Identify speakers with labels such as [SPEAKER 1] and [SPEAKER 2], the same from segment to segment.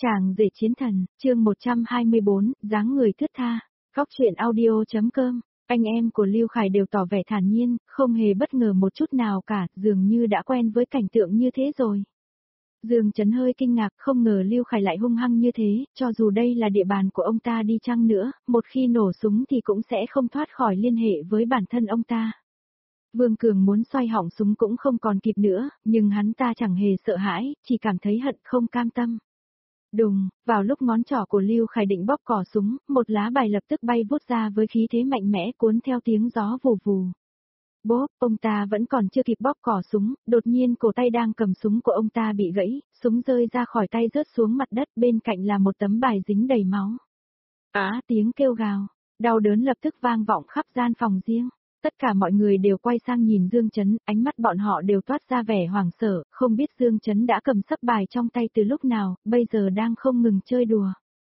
[SPEAKER 1] Chàng rể chiến thần, chương 124, dáng người thướt tha. Góc truyện audio.com. Anh em của Lưu Khải đều tỏ vẻ thản nhiên, không hề bất ngờ một chút nào cả, dường như đã quen với cảnh tượng như thế rồi. Dương Chấn hơi kinh ngạc, không ngờ Lưu Khải lại hung hăng như thế, cho dù đây là địa bàn của ông ta đi chăng nữa, một khi nổ súng thì cũng sẽ không thoát khỏi liên hệ với bản thân ông ta. Vương Cường muốn xoay họng súng cũng không còn kịp nữa, nhưng hắn ta chẳng hề sợ hãi, chỉ cảm thấy hận không cam tâm. Đùng, vào lúc ngón trỏ của Lưu Khải định bóp cò súng, một lá bài lập tức bay vút ra với khí thế mạnh mẽ cuốn theo tiếng gió vù vù. Bốp, ông ta vẫn còn chưa kịp bóp cò súng, đột nhiên cổ tay đang cầm súng của ông ta bị gãy, súng rơi ra khỏi tay rớt xuống mặt đất, bên cạnh là một tấm bài dính đầy máu. Tiếng kêu gào, đau đớn lập tức vang vọng khắp gian phòng riêng. Tất cả mọi người đều quay sang nhìn Dương Chấn, ánh mắt bọn họ đều toát ra vẻ hoảng sợ, không biết Dương Chấn đã cầm sấp bài trong tay từ lúc nào, bây giờ đang không ngừng chơi đùa.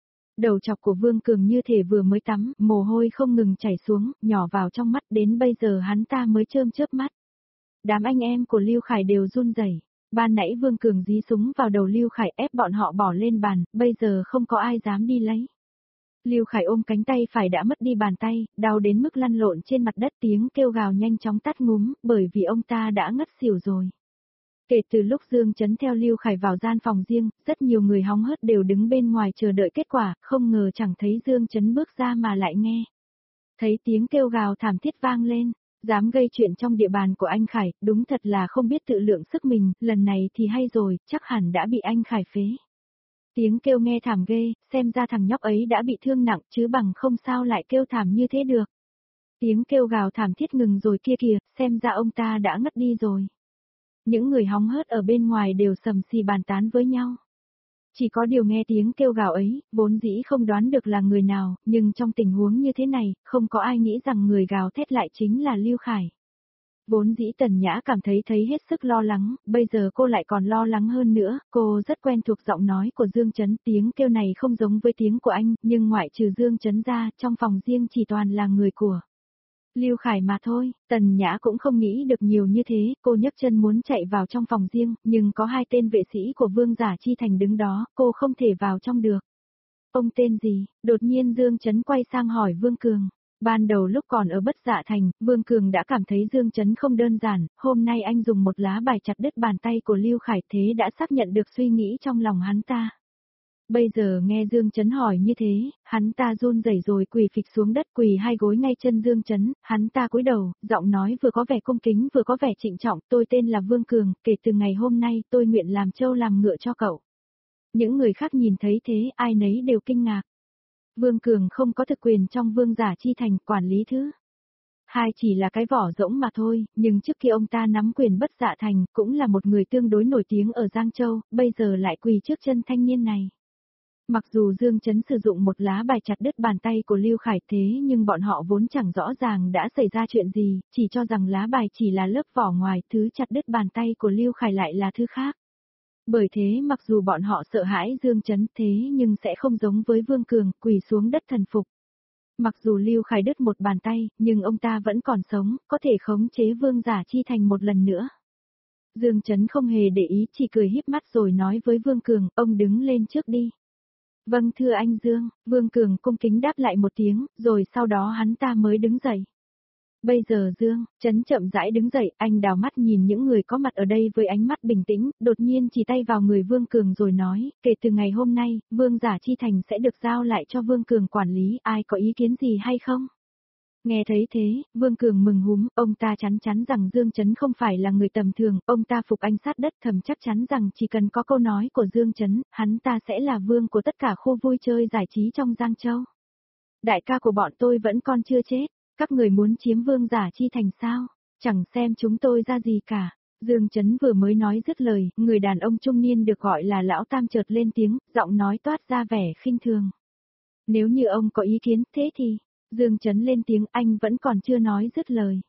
[SPEAKER 1] Đầu chọc của Vương Cường như thể vừa mới tắm, mồ hôi không ngừng chảy xuống, nhỏ vào trong mắt, đến bây giờ hắn ta mới chớm chớp mắt. Đám anh em của Lưu Khải đều run rẩy. Ban nãy Vương Cường dí súng vào đầu Lưu Khải ép bọn họ bỏ lên bàn, bây giờ không có ai dám đi lấy. Lưu Khải ôm cánh tay phải đã mất đi bàn tay, đau đến mức lăn lộn trên mặt đất, tiếng kêu gào nhanh chóng tắt ngúm, bởi vì ông ta đã ngất xỉu rồi. Kể từ lúc Dương Chấn theo Lưu Khải vào gian phòng riêng, rất nhiều người hóng hớt đều đứng bên ngoài chờ đợi kết quả, không ngờ chẳng thấy Dương Chấn bước ra mà lại nghe. Thấy tiếng kêu gào thảm thiết vang lên, dám gây chuyện trong địa bàn của anh Khải, đúng thật là không biết tự lượng sức mình, lần này thì hay rồi, chắc hẳn đã bị anh Khải phế. Tiếng kêu nghe thảm ghê, xem ra thằng nhóc ấy đã bị thương nặng chứ bằng không sao lại kêu thảm như thế được. Tiếng kêu gào thảm thiết ngừng rồi kia kìa, xem ra ông ta đã ngất đi rồi. Những người hóng hớt ở bên ngoài đều sầm xì bàn tán với nhau. Chỉ có điều nghe tiếng kêu gào ấy, vốn dĩ không đoán được là người nào, nhưng trong tình huống như thế này, không có ai nghĩ rằng người gào thét lại chính là Lưu Khải. Vốn dĩ Tần Nhã cảm thấy hết sức lo lắng, bây giờ cô lại còn lo lắng hơn nữa, cô rất quen thuộc giọng nói của Dương Chấn, tiếng kêu này không giống với tiếng của anh, nhưng ngoại trừ Dương Chấn ra, trong phòng riêng chỉ toàn là người của Lưu Khải mà thôi. Tần Nhã cũng không nghĩ được nhiều như thế, cô nhấc chân muốn chạy vào trong phòng riêng, nhưng có hai tên vệ sĩ của Vương Giả Chi Thành đứng đó, cô không thể vào trong được. Ông tên gì? Đột nhiên Dương Chấn quay sang hỏi Vương Cường. Ban đầu lúc còn ở Bất Dạ Thành, Vương Cường đã cảm thấy Dương Chấn không đơn giản, hôm nay anh dùng một lá bài chặt đứt bàn tay của Lưu Khải, thế đã xác nhận được suy nghĩ trong lòng hắn ta. Bây giờ nghe Dương Chấn hỏi như thế, hắn ta run rẩy rồi quỳ phịch xuống đất, quỳ hai gối ngay chân Dương Chấn, hắn ta cúi đầu, giọng nói vừa có vẻ cung kính vừa có vẻ trịnh trọng, tôi tên là Vương Cường, kể từ ngày hôm nay tôi nguyện làm trâu làm ngựa cho cậu. Những người khác nhìn thấy thế, ai nấy đều kinh ngạc. Vương Cường không có thực quyền trong Vương Giả Chi Thành, quản lý thứ hai chỉ là cái vỏ rỗng mà thôi, nhưng trước khi ông ta nắm quyền Bất Dạ Thành, cũng là một người tương đối nổi tiếng ở Giang Châu, bây giờ lại quỳ trước chân thanh niên này. Mặc dù Dương Chấn sử dụng một lá bài chặt đứt bàn tay của Lưu Khải thế nhưng bọn họ vốn chẳng rõ ràng đã xảy ra chuyện gì, chỉ cho rằng lá bài chỉ là lớp vỏ ngoài, thứ chặt đứt bàn tay của Lưu Khải lại là thứ khác. Bởi thế mặc dù bọn họ sợ hãi Dương Chấn thế nhưng sẽ không giống với Vương Cường, quỳ xuống đất thần phục. Mặc dù Lưu Khải đứt một bàn tay, nhưng ông ta vẫn còn sống, có thể khống chế Vương Giả Chi Thành một lần nữa. Dương Chấn không hề để ý, chỉ cười híp mắt rồi nói với Vương Cường, ông đứng lên trước đi. Vâng thưa anh Dương, Vương Cường cung kính đáp lại một tiếng, rồi sau đó hắn ta mới đứng dậy. Bây giờ Dương Chấn chậm rãi đứng dậy, anh đào mắt nhìn những người có mặt ở đây với ánh mắt bình tĩnh, đột nhiên chỉ tay vào người Vương Cường rồi nói, kể từ ngày hôm nay, Vương Giả Chi Thành sẽ được giao lại cho Vương Cường quản lý, ai có ý kiến gì hay không? Nghe thấy thế, Vương Cường mừng húm, ông ta chắn chắn rằng Dương Chấn không phải là người tầm thường, ông ta phục anh sát đất, thầm chắc chắn rằng chỉ cần có câu nói của Dương Chấn, hắn ta sẽ là vương của tất cả khu vui chơi giải trí trong Giang Châu. Đại ca của bọn tôi vẫn còn chưa chết, các người muốn chiếm Vương Giả Chi Thành sao? Chẳng xem chúng tôi ra gì cả. Dương Chấn vừa mới nói dứt lời, người đàn ông trung niên được gọi là Lão Tam chợt lên tiếng, giọng nói toát ra vẻ khinh thường. Nếu như ông có ý kiến, thế thì... Dương Chấn lên tiếng, anh vẫn còn chưa nói dứt lời.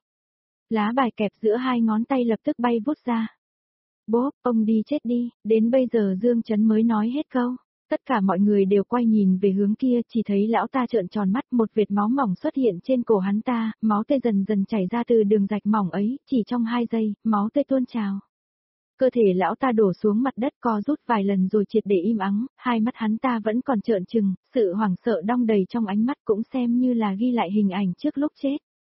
[SPEAKER 1] Lá bài kẹp giữa hai ngón tay lập tức bay vút ra. Bốp, ông đi chết đi, đến bây giờ Dương Chấn mới nói hết câu. Tất cả mọi người đều quay nhìn về hướng kia, chỉ thấy lão ta trợn tròn mắt, một vệt máu mỏng xuất hiện trên cổ hắn ta, máu tươi dần dần chảy ra từ đường rạch mỏng ấy, chỉ trong 2 giây, máu tươi tuôn trào. Cơ thể lão ta đổ xuống mặt đất co rút vài lần rồi triệt để im ắng, hai mắt hắn ta vẫn còn trợn trừng, sự hoảng sợ đong đầy trong ánh mắt cũng xem như là ghi lại hình ảnh trước lúc chết.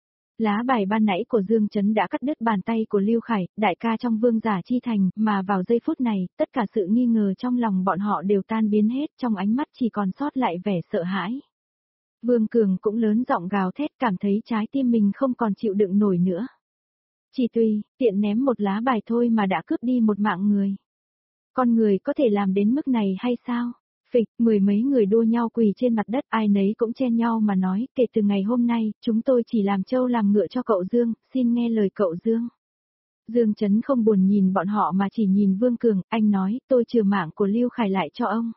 [SPEAKER 1] Lá bài ban nãy của Dương Chấn đã cắt đứt bàn tay của Lưu Khải, đại ca trong Vương Giả Chi Thành, mà vào giây phút này, tất cả sự nghi ngờ trong lòng bọn họ đều tan biến hết, trong ánh mắt chỉ còn sót lại vẻ sợ hãi. Vương Cường cũng lớn giọng gào thét, cảm thấy trái tim mình không còn chịu đựng nổi nữa. Chỉ tùy, tiện ném một lá bài thôi mà đã cướp đi một mạng người. Con người có thể làm đến mức này hay sao? Phịch, mười mấy người đua nhau quỳ trên mặt đất, ai nấy cũng chen nhau mà nói, kể từ ngày hôm nay, chúng tôi chỉ làm trâu làm ngựa cho cậu Dương, xin nghe lời cậu Dương. Dương Chấn không buồn nhìn bọn họ mà chỉ nhìn Vương Cường, anh nói, tôi trừ mạng của Lưu Khải lại cho ông.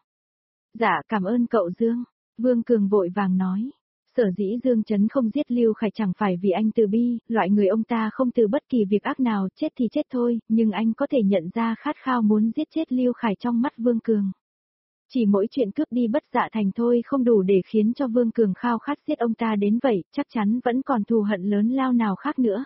[SPEAKER 1] Dạ, cảm ơn cậu Dương. Vương Cường vội vàng nói. Sở dĩ Dương Chấn không giết Lưu Khải chẳng phải vì anh từ bi, loại người ông ta không từ bất kỳ việc ác nào, chết thì chết thôi, nhưng anh có thể nhận ra khát khao muốn giết chết Lưu Khải trong mắt Vương Cường. Chỉ mỗi chuyện cướp đi Bất Dạ Thành thôi không đủ để khiến cho Vương Cường khao khát giết ông ta đến vậy, chắc chắn vẫn còn thù hận lớn lao nào khác nữa.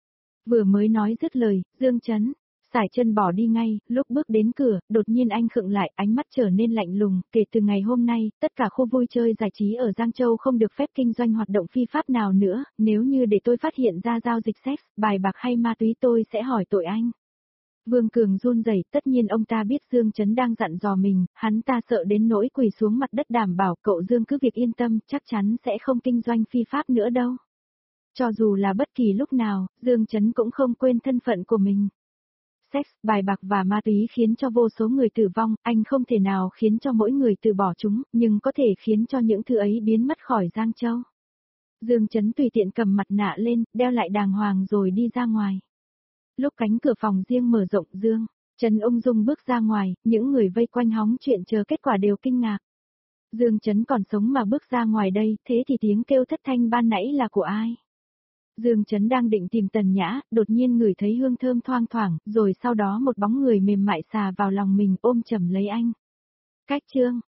[SPEAKER 1] Vừa mới nói dứt lời, Dương Chấn sải chân bỏ đi ngay, lúc bước đến cửa, đột nhiên anh khựng lại, ánh mắt trở nên lạnh lùng, kể từ ngày hôm nay, tất cả khu vui chơi giải trí ở Giang Châu không được phép kinh doanh hoạt động phi pháp nào nữa, nếu như để tôi phát hiện ra giao dịch sex, bài bạc hay ma túy tôi sẽ hỏi tội anh. Vương Cường run rẩy, tất nhiên ông ta biết Dương Chấn đang dặn dò mình, hắn ta sợ đến nỗi quỳ xuống mặt đất đảm bảo cậu Dương cứ việc yên tâm, chắc chắn sẽ không kinh doanh phi pháp nữa đâu. Cho dù là bất kỳ lúc nào, Dương Chấn cũng không quên thân phận của mình. Sex, bài bạc và ma túy khiến cho vô số người tử vong, anh không thể nào khiến cho mỗi người từ bỏ chúng, nhưng có thể khiến cho những thứ ấy biến mất khỏi Giang Châu. Dương Chấn tùy tiện cầm mặt nạ lên, đeo lại đàng hoàng rồi đi ra ngoài. Lúc cánh cửa phòng riêng mở rộng, Dương Chấn ung dung bước ra ngoài, những người vây quanh hóng chuyện chờ kết quả đều kinh ngạc. Dương Chấn còn sống mà bước ra ngoài đây, thế thì tiếng kêu thất thanh ban nãy là của ai? Dương Chấn đang định tìm Tần Nhã, đột nhiên ngửi thấy hương thơm thoang thoảng, rồi sau đó một bóng người mềm mại xà vào lòng mình ôm chầm lấy anh. Cách chương